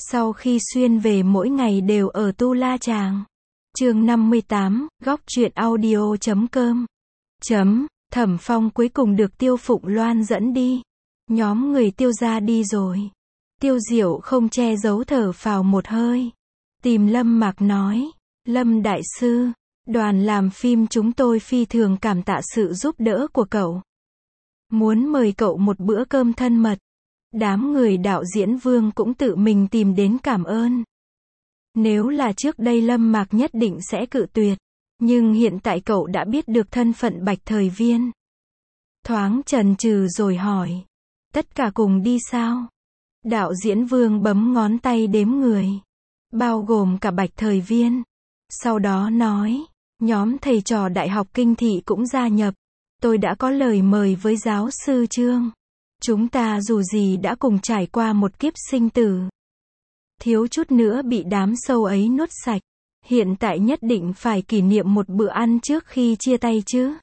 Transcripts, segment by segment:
Sau khi xuyên về mỗi ngày đều ở Tu La Chàng. Chương 58, góc truyện audio.com. Thẩm Phong cuối cùng được Tiêu Phụng Loan dẫn đi. Nhóm người Tiêu gia đi rồi. Tiêu Diệu không che giấu thở phào một hơi. Tìm Lâm Mạc nói, Lâm đại sư, đoàn làm phim chúng tôi phi thường cảm tạ sự giúp đỡ của cậu. Muốn mời cậu một bữa cơm thân mật. Đám người đạo diễn Vương cũng tự mình tìm đến cảm ơn. Nếu là trước đây Lâm Mạc nhất định sẽ cự tuyệt. Nhưng hiện tại cậu đã biết được thân phận Bạch Thời Viên. Thoáng chần chừ rồi hỏi. Tất cả cùng đi sao? Đạo diễn Vương bấm ngón tay đếm người. Bao gồm cả Bạch Thời Viên. Sau đó nói, nhóm thầy trò Đại học Kinh Thị cũng gia nhập. Tôi đã có lời mời với giáo sư Trương. Chúng ta dù gì đã cùng trải qua một kiếp sinh tử. Thiếu chút nữa bị đám sâu ấy nuốt sạch. Hiện tại nhất định phải kỷ niệm một bữa ăn trước khi chia tay chứ.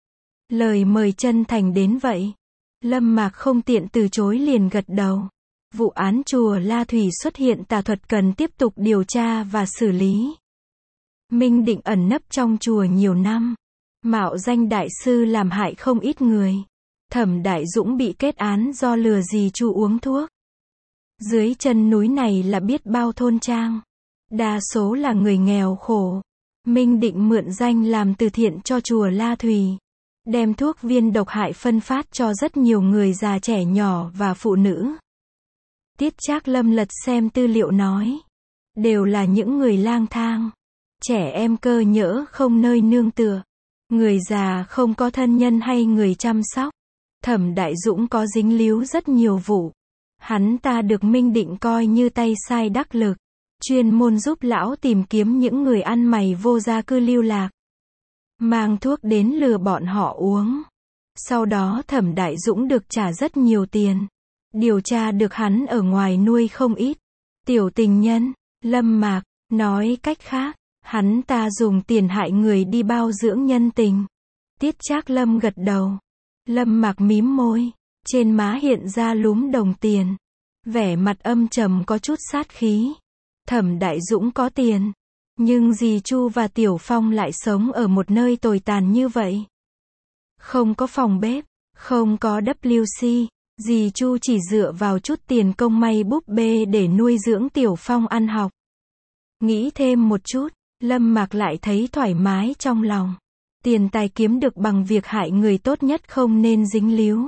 Lời mời chân thành đến vậy. Lâm Mạc không tiện từ chối liền gật đầu. Vụ án chùa La Thủy xuất hiện tà thuật cần tiếp tục điều tra và xử lý. Minh Định ẩn nấp trong chùa nhiều năm. Mạo danh đại sư làm hại không ít người. Thẩm Đại Dũng bị kết án do lừa dì Chu uống thuốc. Dưới chân núi này là biết bao thôn trang. Đa số là người nghèo khổ. Minh Định mượn danh làm từ thiện cho chùa La Thủy. Đem thuốc viên độc hại phân phát cho rất nhiều người già trẻ nhỏ và phụ nữ. Tiết Trác Lâm lật xem tư liệu nói. Đều là những người lang thang. Trẻ em cơ nhỡ không nơi nương tựa. Người già không có thân nhân hay người chăm sóc. Thẩm Đại Dũng có dính líu rất nhiều vụ. Hắn ta được Minh Định coi như tay sai đắc lực. Chuyên môn giúp lão tìm kiếm những người ăn mày vô gia cư lưu lạc. Mang thuốc đến lừa bọn họ uống. Sau đó Thẩm Đại Dũng được trả rất nhiều tiền. Điều tra được hắn ở ngoài nuôi không ít tiểu tình nhân. Lâm Mạc, nói cách khác, hắn ta dùng tiền hại người đi bao dưỡng nhân tình. Tiết Trác Lâm gật đầu. Lâm Mạc mím môi. Trên má hiện ra lúm đồng tiền. Vẻ mặt âm trầm có chút sát khí. Thẩm Đại Dũng có tiền. Nhưng dì Chu và Tiểu Phong lại sống ở một nơi tồi tàn như vậy. Không có phòng bếp, không có WC. Dì Chu chỉ dựa vào chút tiền công may búp bê để nuôi dưỡng Tiểu Phong ăn học. Nghĩ thêm một chút, Lâm Mạc lại thấy thoải mái trong lòng. Tiền tài kiếm được bằng việc hại người tốt nhất không nên dính líu.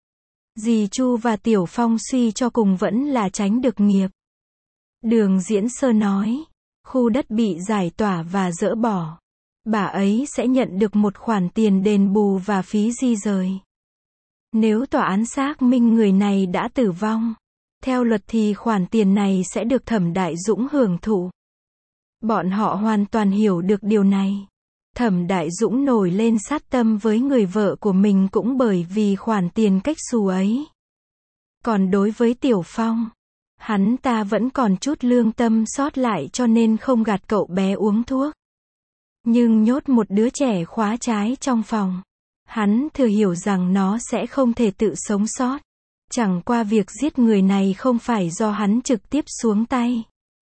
Dì Chu và Tiểu Phong suy cho cùng vẫn là tránh được nghiệp. Đường Diễn Sơ nói, khu đất bị giải tỏa và dỡ bỏ. Bà ấy sẽ nhận được một khoản tiền đền bù và phí di rời. Nếu tòa án xác minh người này đã tử vong, theo luật thì khoản tiền này sẽ được Thẩm Đại Dũng hưởng thụ. Bọn họ hoàn toàn hiểu được điều này. Thẩm Đại Dũng nổi lên sát tâm với người vợ của mình cũng bởi vì khoản tiền cách xù ấy. Còn đối với Tiểu Phong, hắn ta vẫn còn chút lương tâm sót lại cho nên không gạt cậu bé uống thuốc. Nhưng nhốt một đứa trẻ khóa trái trong phòng. Hắn thừa hiểu rằng nó sẽ không thể tự sống sót. Chẳng qua việc giết người này không phải do hắn trực tiếp xuống tay.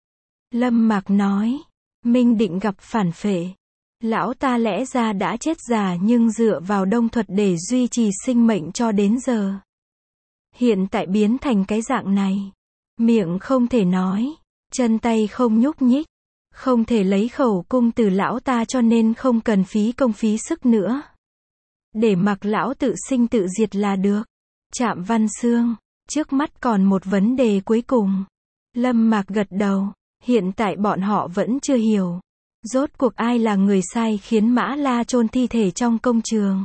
Lâm Mạc nói, Minh Định gặp phản phệ. Lão ta lẽ ra đã chết già nhưng dựa vào đông thuật để duy trì sinh mệnh cho đến giờ. Hiện tại biến thành cái dạng này. Miệng không thể nói, chân tay không nhúc nhích, không thể lấy khẩu cung từ lão ta cho nên không cần phí công phí sức nữa. Để mặc lão tự sinh tự diệt là được. Trạm Văn Xương, trước mắt còn một vấn đề cuối cùng. Lâm Mạc gật đầu, hiện tại bọn họ vẫn chưa hiểu. Rốt cuộc ai là người sai khiến Mã La chôn thi thể trong công trường?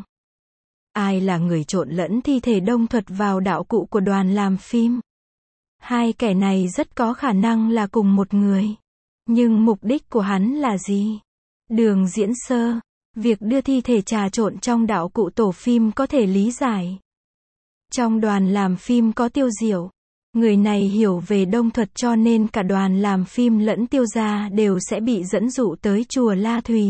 Ai là người trộn lẫn thi thể đông thuật vào đạo cụ của đoàn làm phim? Hai kẻ này rất có khả năng là cùng một người. Nhưng mục đích của hắn là gì? Đường Diễn Sơ, việc đưa thi thể trà trộn trong đạo cụ tổ phim có thể lý giải. Trong đoàn làm phim có Tiêu Diệu. Người này hiểu về đông thuật cho nên cả đoàn làm phim lẫn Tiêu gia đều sẽ bị dẫn dụ tới chùa La Thủy.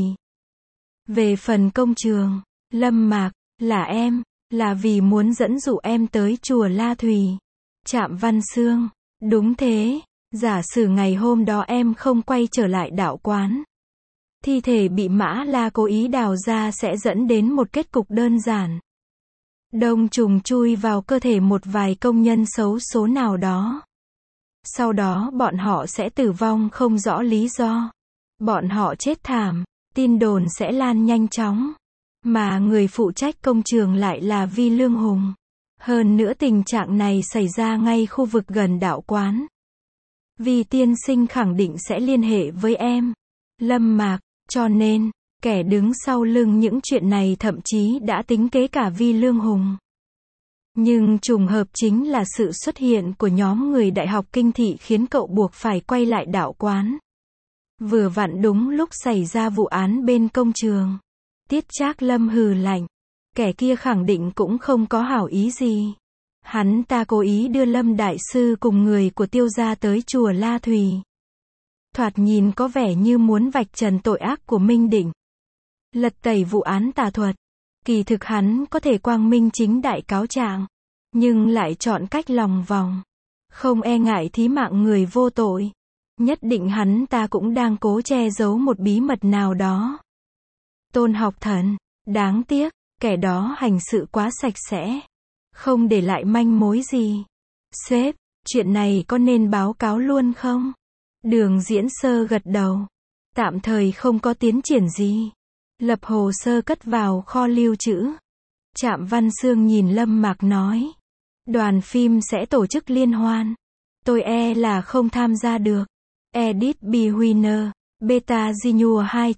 Về phần công trường, Lâm Mạc, là em, là vì muốn dẫn dụ em tới chùa La Thủy. Trạm Văn Xương, đúng thế, Giả sử ngày hôm đó em không quay trở lại đạo quán, thi thể bị Mã La cố ý đào ra sẽ dẫn đến một kết cục đơn giản. Đông trùng chui vào cơ thể một vài công nhân xấu số nào đó. Sau đó bọn họ sẽ tử vong không rõ lý do. Bọn họ chết thảm, tin đồn sẽ lan nhanh chóng. Mà người phụ trách công trường lại là Vi Lương Hùng. Hơn nữa tình trạng này xảy ra ngay khu vực gần đạo quán. Vi tiên sinh khẳng định sẽ liên hệ với em, Lâm Mạc, cho nên, kẻ đứng sau lưng những chuyện này thậm chí đã tính kế cả Vi Lương Hùng. Nhưng trùng hợp chính là sự xuất hiện của nhóm người Đại học Kinh Thị khiến cậu buộc phải quay lại đạo quán. Vừa vặn đúng lúc xảy ra vụ án bên công trường. Tiết Trác Lâm hừ lạnh. Kẻ kia khẳng định cũng không có hảo ý gì. Hắn ta cố ý đưa Lâm Đại Sư cùng người của Tiêu gia tới chùa La Thùy. Thoạt nhìn có vẻ như muốn vạch trần tội ác của Minh Định. Lật tẩy vụ án tà thuật. Kỳ thực hắn có thể quang minh chính đại cáo trạng, nhưng lại chọn cách lòng vòng. Không e ngại thí mạng người vô tội. Nhất định hắn ta cũng đang cố che giấu một bí mật nào đó. Tôn Học Thần, đáng tiếc, kẻ đó hành sự quá sạch sẽ. Không để lại manh mối gì. Sếp, chuyện này có nên báo cáo luôn không? Đường Diễn Sơ gật đầu. Tạm thời không có tiến triển gì. Lập hồ sơ cất vào kho lưu trữ. Trạm Văn Xương nhìn Lâm Mạc nói. Đoàn phim sẽ tổ chức liên hoan. Tôi e là không tham gia được. Edit B. Winner, Beta Genu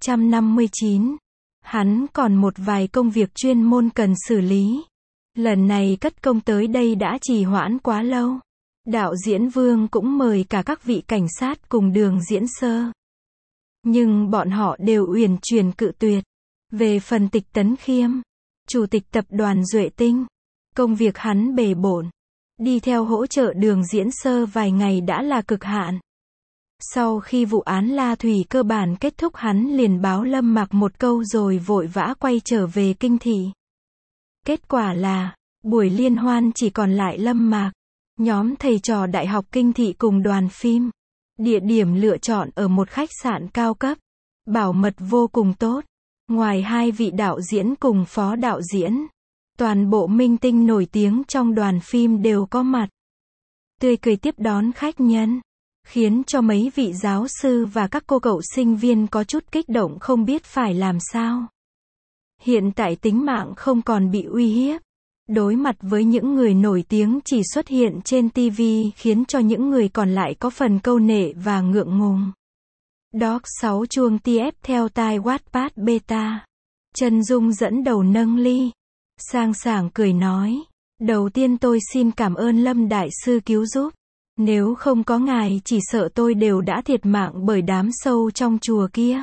259. Hắn còn một vài công việc chuyên môn cần xử lý. Lần này cất công tới đây đã trì hoãn quá lâu. Đạo diễn Vương cũng mời cả các vị cảnh sát cùng Đường Diễn Sơ. Nhưng bọn họ đều uyển chuyển cự tuyệt. Về phần Tịch Tấn Khiêm, chủ tịch tập đoàn Duệ Tinh, công việc hắn bề bộn. Đi theo hỗ trợ Đường Diễn Sơ vài ngày đã là cực hạn. Sau khi vụ án La Thùy cơ bản kết thúc hắn liền báo Lâm Mạc một câu rồi vội vã quay trở về Kinh Thị. Kết quả là, buổi liên hoan chỉ còn lại Lâm Mạc, nhóm thầy trò Đại học Kinh Thị cùng đoàn phim. Địa điểm lựa chọn ở một khách sạn cao cấp, bảo mật vô cùng tốt. Ngoài hai vị đạo diễn cùng phó đạo diễn, toàn bộ minh tinh nổi tiếng trong đoàn phim đều có mặt. Tươi cười tiếp đón khách nhân, khiến cho mấy vị giáo sư và các cô cậu sinh viên có chút kích động không biết phải làm sao. Hiện tại tính mạng không còn bị uy hiếp. Đối mặt với những người nổi tiếng chỉ xuất hiện trên TV khiến cho những người còn lại có phần câu nệ và ngượng ngùng. Doc 6 chuông TF theo tai Wattpad Beta. Trần Dung dẫn đầu nâng ly. Sang sảng cười nói. Đầu tiên tôi xin cảm ơn Lâm Đại Sư cứu giúp. Nếu không có ngài chỉ sợ tôi đều đã thiệt mạng bởi đám sâu trong chùa kia.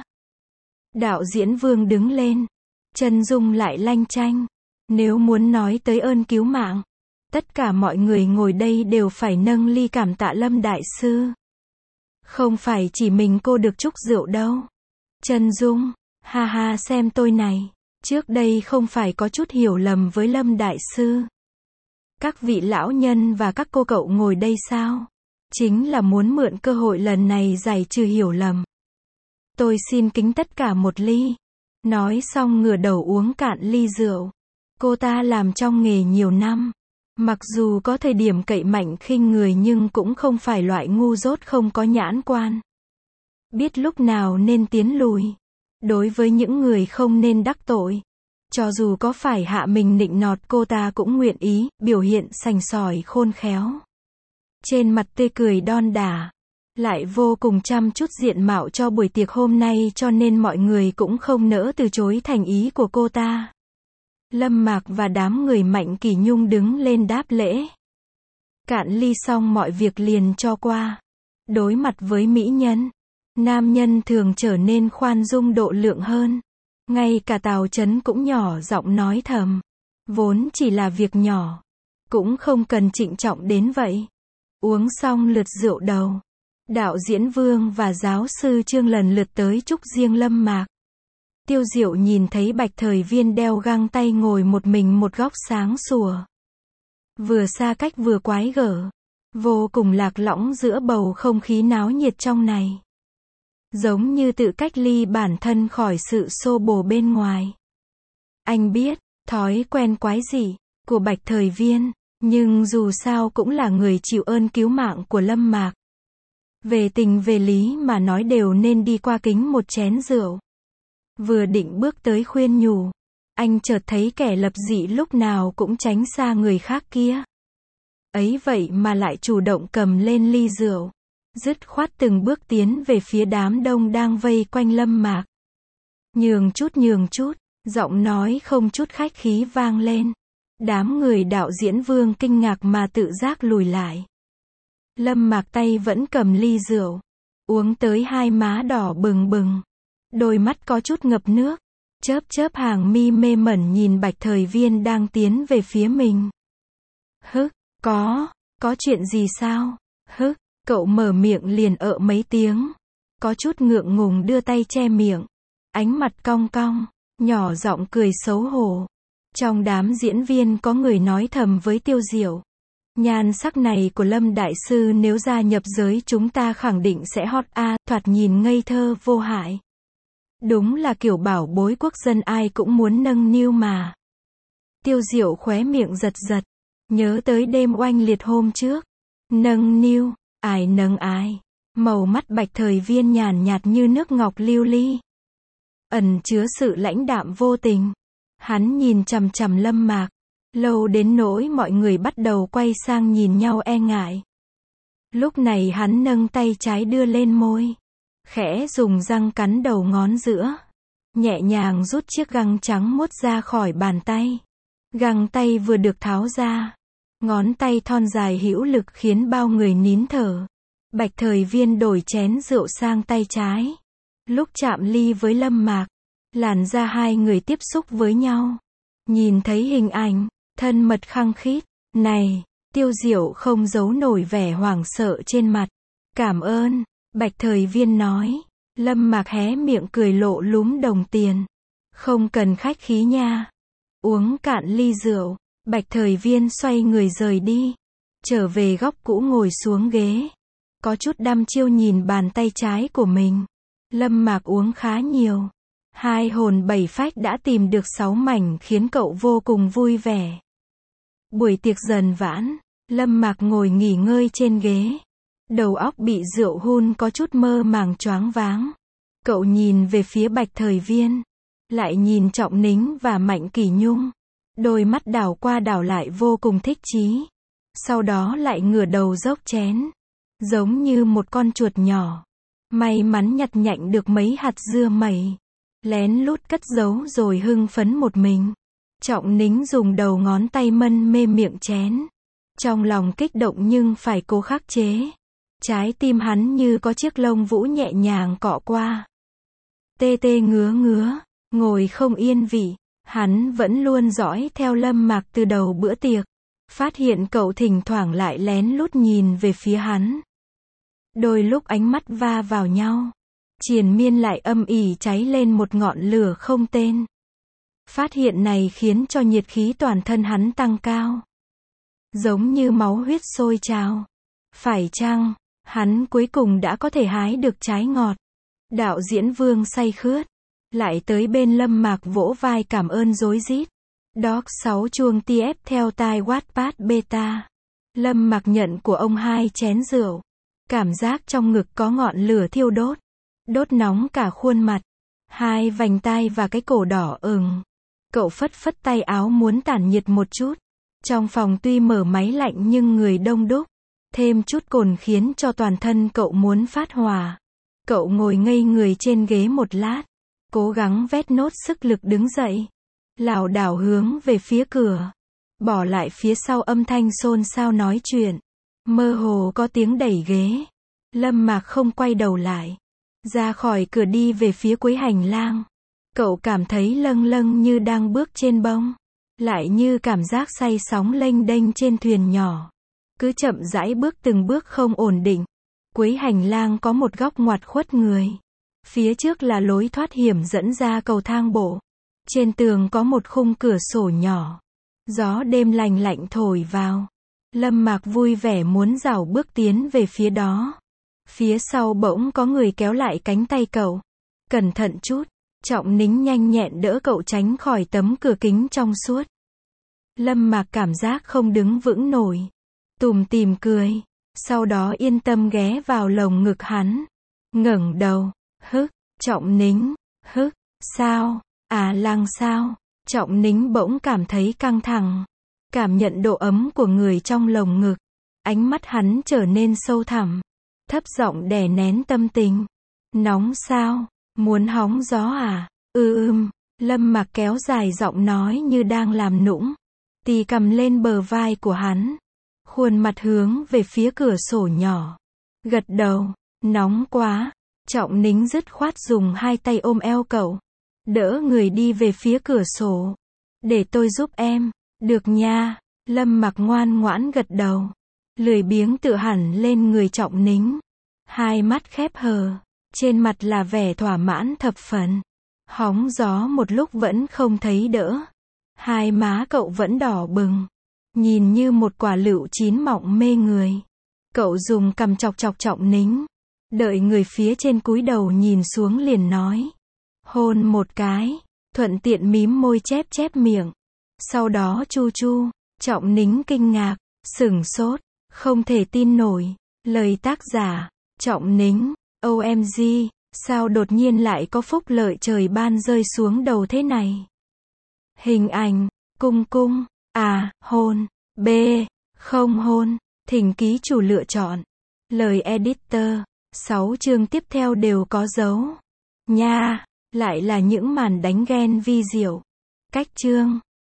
Đạo diễn Vương đứng lên. Trần Dung lại lanh chanh. Nếu muốn nói tới ơn cứu mạng, tất cả mọi người ngồi đây đều phải nâng ly cảm tạ Lâm Đại Sư. Không phải chỉ mình cô được chúc rượu đâu. Trần Dung, ha ha xem tôi này, trước đây không phải có chút hiểu lầm với Lâm Đại Sư. Các vị lão nhân và các cô cậu ngồi đây sao? Chính là muốn mượn cơ hội lần này giải trừ hiểu lầm. Tôi xin kính tất cả một ly. Nói xong ngửa đầu uống cạn ly rượu. Cô ta làm trong nghề nhiều năm. Mặc dù có thời điểm cậy mạnh khinh người nhưng cũng không phải loại ngu dốt không có nhãn quan. Biết lúc nào nên tiến lùi. Đối với những người không nên đắc tội. Cho dù có phải hạ mình nịnh nọt cô ta cũng nguyện ý, biểu hiện sành sỏi khôn khéo. Trên mặt tươi cười đon đả. Lại vô cùng chăm chút diện mạo cho buổi tiệc hôm nay cho nên mọi người cũng không nỡ từ chối thành ý của cô ta. Lâm Mạc và đám người Mạnh Kỳ Nhung đứng lên đáp lễ. Cạn ly xong mọi việc liền cho qua. Đối mặt với mỹ nhân, nam nhân thường trở nên khoan dung độ lượng hơn. Ngay cả Tào Chấn cũng nhỏ giọng nói thầm. Vốn chỉ là việc nhỏ. Cũng không cần trịnh trọng đến vậy. Uống xong lượt rượu đầu. Đạo diễn Vương và giáo sư Trương lần lượt tới chúc riêng Lâm Mạc. Tiêu Diệu nhìn thấy Bạch Thời Viên đeo găng tay ngồi một mình một góc sáng sủa. Vừa xa cách vừa quái gở. vô cùng lạc lõng giữa bầu không khí náo nhiệt trong này. Giống như tự cách ly bản thân khỏi sự xô bồ bên ngoài. Anh biết, thói quen quái dị của Bạch Thời Viên, nhưng dù sao cũng là người chịu ơn cứu mạng của Lâm Mạc. Về tình về lý mà nói đều nên đi qua kính một chén rượu. Vừa định bước tới khuyên nhủ, anh chợt thấy kẻ lập dị lúc nào cũng tránh xa người khác kia. Ấy vậy mà lại chủ động cầm lên ly rượu, dứt khoát từng bước tiến về phía đám đông đang vây quanh Lâm Mạc. Nhường chút, giọng nói không chút khách khí vang lên. Đám người đạo diễn Vương kinh ngạc mà tự giác lùi lại. Lâm Mạc tay vẫn cầm ly rượu, uống tới hai má đỏ bừng bừng, đôi mắt có chút ngập nước, chớp hàng mi mê mẩn nhìn Bạch Thời Viên đang tiến về phía mình. Hức, có chuyện gì sao? Hức, cậu mở miệng liền mấy tiếng, có chút ngượng ngùng đưa tay che miệng, ánh mặt cong cong, nhỏ giọng cười xấu hổ. Trong đám diễn viên có người nói thầm với Tiêu Diệu, nhan sắc này của Lâm đại sư nếu gia nhập giới chúng ta khẳng định sẽ hot a, thoạt nhìn ngây thơ vô hại. Đúng là kiểu bảo bối quốc dân ai cũng muốn nâng niu mà. Tiêu Diệu khóe miệng giật giật, nhớ tới đêm oanh liệt hôm trước. Nâng niu, ai nâng ai? Màu mắt Bạch Thời Viên nhàn nhạt như nước ngọc lưu ly, ẩn chứa sự lãnh đạm vô tình. Hắn nhìn chằm chằm Lâm Mạc, lâu đến nỗi mọi người bắt đầu quay sang nhìn nhau e ngại. Lúc này hắn nâng tay trái đưa lên môi, khẽ dùng răng cắn đầu ngón giữa, nhẹ nhàng rút chiếc găng trắng muốt ra khỏi bàn tay. Găng tay vừa được tháo ra, ngón tay thon dài hữu lực khiến bao người nín thở. Bạch Thời Viên đổi chén rượu sang tay trái. Lúc chạm ly với Lâm Mạc, làn da hai người tiếp xúc với nhau. Nhìn thấy hình ảnh thân mật khăng khít này, Tiêu Diệu không giấu nổi vẻ hoảng sợ trên mặt. Cảm ơn, Bạch Thời Viên nói. Lâm Mạc hé miệng cười lộ lúm đồng tiền. Không cần khách khí nha. Uống cạn ly rượu, Bạch Thời Viên xoay người rời đi, trở về góc cũ ngồi xuống ghế, có chút đăm chiêu nhìn bàn tay trái của mình. Lâm Mạc uống khá nhiều, 2 hồn 7 phách đã tìm được 6 mảnh khiến cậu vô cùng vui vẻ. Buổi tiệc dần vãn, Lâm Mạc ngồi nghỉ ngơi trên ghế, đầu óc bị rượu hun có chút mơ màng choáng váng. Cậu nhìn về phía Bạch Thời Viên, lại nhìn Trọng Nính và Mạnh Kỷ Nhung, đôi mắt đảo qua đảo lại vô cùng thích chí. Sau đó lại ngửa đầu dốc chén, giống như một con chuột nhỏ, may mắn nhặt nhạnh được mấy hạt dưa mẩy, lén lút cất giấu rồi hưng phấn một mình. Trọng Nính dùng đầu ngón tay mân mê miệng chén, trong lòng kích động nhưng phải cố khắc chế. Trái tim hắn như có chiếc lông vũ nhẹ nhàng cọ qua. Tê tê ngứa ngứa, ngồi không yên vị. Hắn vẫn luôn dõi theo Lâm Mạc từ đầu bữa tiệc, phát hiện cậu thỉnh thoảng lại lén lút nhìn về phía hắn. Đôi lúc ánh mắt va vào nhau, triền miên lại âm ỉ cháy lên một ngọn lửa không tên. Phát hiện này khiến cho nhiệt khí toàn thân hắn tăng cao, giống như máu huyết sôi trào. Phải chăng hắn cuối cùng đã có thể hái được trái ngọt? Đạo diễn Vương say khướt, lại tới bên Lâm Mạc vỗ vai cảm ơn rối rít. Doc 6 chuông TF theo tai Wattpad beta. Lâm Mạc nhận của ông 2 chén rượu, cảm giác trong ngực có ngọn lửa thiêu đốt, đốt nóng cả khuôn mặt, 2 vành tai và cái cổ đỏ ửng. Cậu phất phất tay áo muốn tản nhiệt một chút. Trong phòng tuy mở máy lạnh nhưng người đông đúc, thêm chút cồn khiến cho toàn thân cậu muốn phát hỏa. Cậu ngồi ngây người trên ghế một lát, cố gắng vét nốt sức lực đứng dậy, lảo đảo hướng về phía cửa, bỏ lại phía sau âm thanh xôn xao nói chuyện. Mơ hồ có tiếng đẩy ghế. Lâm Mạc không quay đầu lại, ra khỏi cửa đi về phía cuối hành lang. Cậu cảm thấy lâng lâng như đang bước trên bông, lại như cảm giác say sóng lênh đênh trên thuyền nhỏ. Cứ chậm rãi bước từng bước không ổn định. Cuối hành lang có một góc ngoặt khuất người. Phía trước là lối thoát hiểm dẫn ra cầu thang bộ. Trên tường có một khung cửa sổ nhỏ. Gió đêm lành lạnh thổi vào. Lâm Mạc vui vẻ muốn rảo bước tiến về phía đó. Phía sau bỗng có người kéo lại cánh tay cậu. Cẩn thận chút. Trọng Nính nhanh nhẹn đỡ cậu tránh khỏi tấm cửa kính trong suốt. Lâm Mạc cảm giác không đứng vững nổi. Tủm tỉm cười. Sau đó yên tâm ghé vào lồng ngực hắn. Ngẩng đầu. Hức. Trọng Nính. Hức. Sao? À Lăng sao? Trọng Nính bỗng cảm thấy căng thẳng. Cảm nhận độ ấm của người trong lồng ngực. Ánh mắt hắn trở nên sâu thẳm. Thấp giọng đè nén tâm tình. Nóng sao? Muốn hóng gió à? Lâm Mạc kéo dài giọng nói như đang làm nũng. Tì cầm lên bờ vai của hắn. Khuôn mặt hướng về phía cửa sổ nhỏ. Gật đầu. Nóng quá. Trọng Nính dứt khoát dùng hai tay ôm eo cậu. Đỡ người đi về phía cửa sổ. Để tôi giúp em. Được nha. Lâm Mạc ngoan ngoãn gật đầu. Lười biếng tựa hẳn lên người Trọng Nính. Hai mắt khép hờ. Trên mặt là vẻ thỏa mãn thập phần. Hóng gió một lúc vẫn không thấy đỡ. Hai má cậu vẫn đỏ bừng. Nhìn như một quả lựu chín mọng mê người. Cậu dùng cằm chọc chọc Trọng Nính. Đợi người phía trên cúi đầu nhìn xuống liền nói. Hôn một cái. Thuận tiện mím môi chép chép miệng. Sau đó chu chu. Trọng Nính kinh ngạc. Sửng sốt. Không thể tin nổi. Lời tác giả. Trọng Nính. OMG. Sao đột nhiên lại có phúc lợi trời ban rơi xuống đầu thế này? Hình ảnh. Cung cung. À, hôn. B. Không hôn. Thỉnh ký chủ lựa chọn. Lời editor. 6 chương tiếp theo đều có dấu. Nha. Lại là những màn đánh ghen vi diệu. Cách chương.